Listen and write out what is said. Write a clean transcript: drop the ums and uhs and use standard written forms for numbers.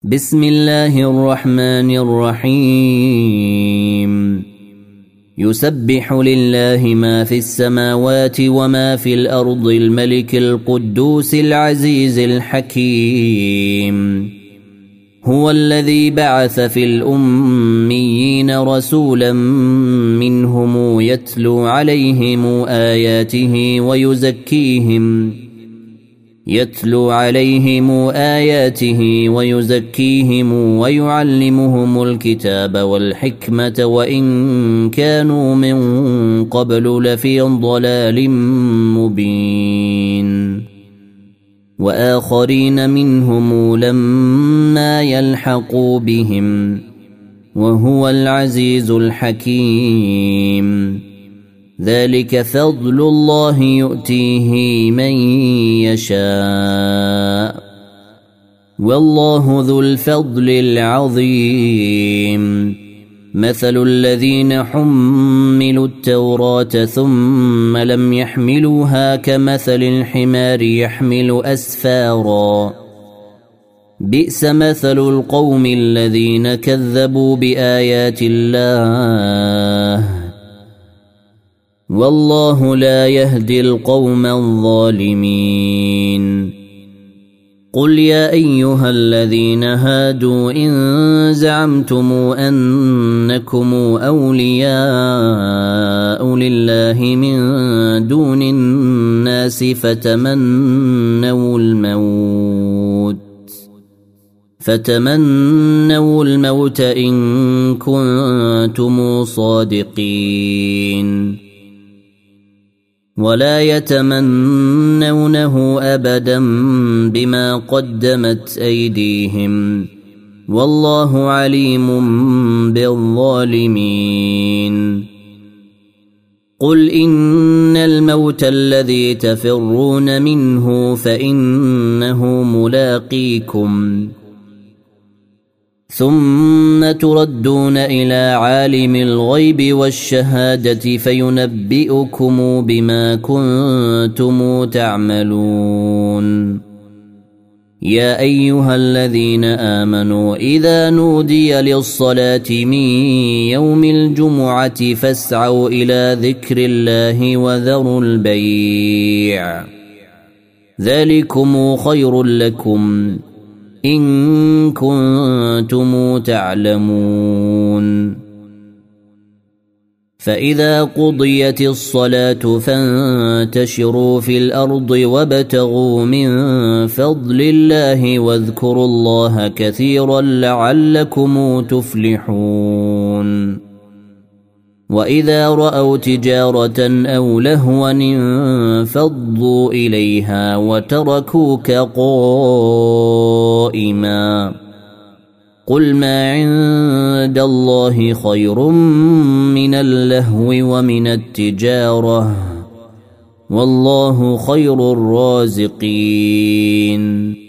بسم الله الرحمن الرحيم يسبح لله ما في السماوات وما في الأرض الملك القدوس العزيز الحكيم هو الذي بعث في الأميين رسولا منهم يتلو عليهم آياته ويزكيهم ويعلمهم الكتاب والحكمة وإن كانوا من قبل لفي ضلال مبين وآخرين منهم لما يلحقوا بهم وهو العزيز الحكيم ذلك فضل الله يؤتيه من يشاء والله ذو الفضل العظيم مثل الذين حملوا التوراة ثم لم يحملوها كمثل الحمار يحمل أسفارا بئس مثل القوم الذين كذبوا بآيات الله والله لا يهدي القوم الظالمين قل يا أيها الذين هادوا إن زعمتم أنكم أولياء لله من دون الناس فتمنوا الموت إن كنتم صادقين ولا يتمنونه أبدا بما قدمت أيديهم والله عليم بالظالمين قل إن الموت الذي تفرون منه فإنه ملاقيكم ثم تردون إلى عالم الغيب والشهادة فينبئكم بما كنتم تعملون يا أيها الذين آمنوا إذا نودي للصلاة من يوم الجمعة فاسعوا إلى ذكر الله وذروا البيع ذلكم خير لكم إن كنتم تعلمون فإذا قضيت الصلاة فانتشروا في الأرض وابتغوا من فضل الله واذكروا الله كثيرا لعلكم تفلحون وإذا رأوا تجارة أو لهوا انفضوا إليها وتركوك قائما قل ما عند الله خير من اللهو ومن التجارة والله خير الرازقين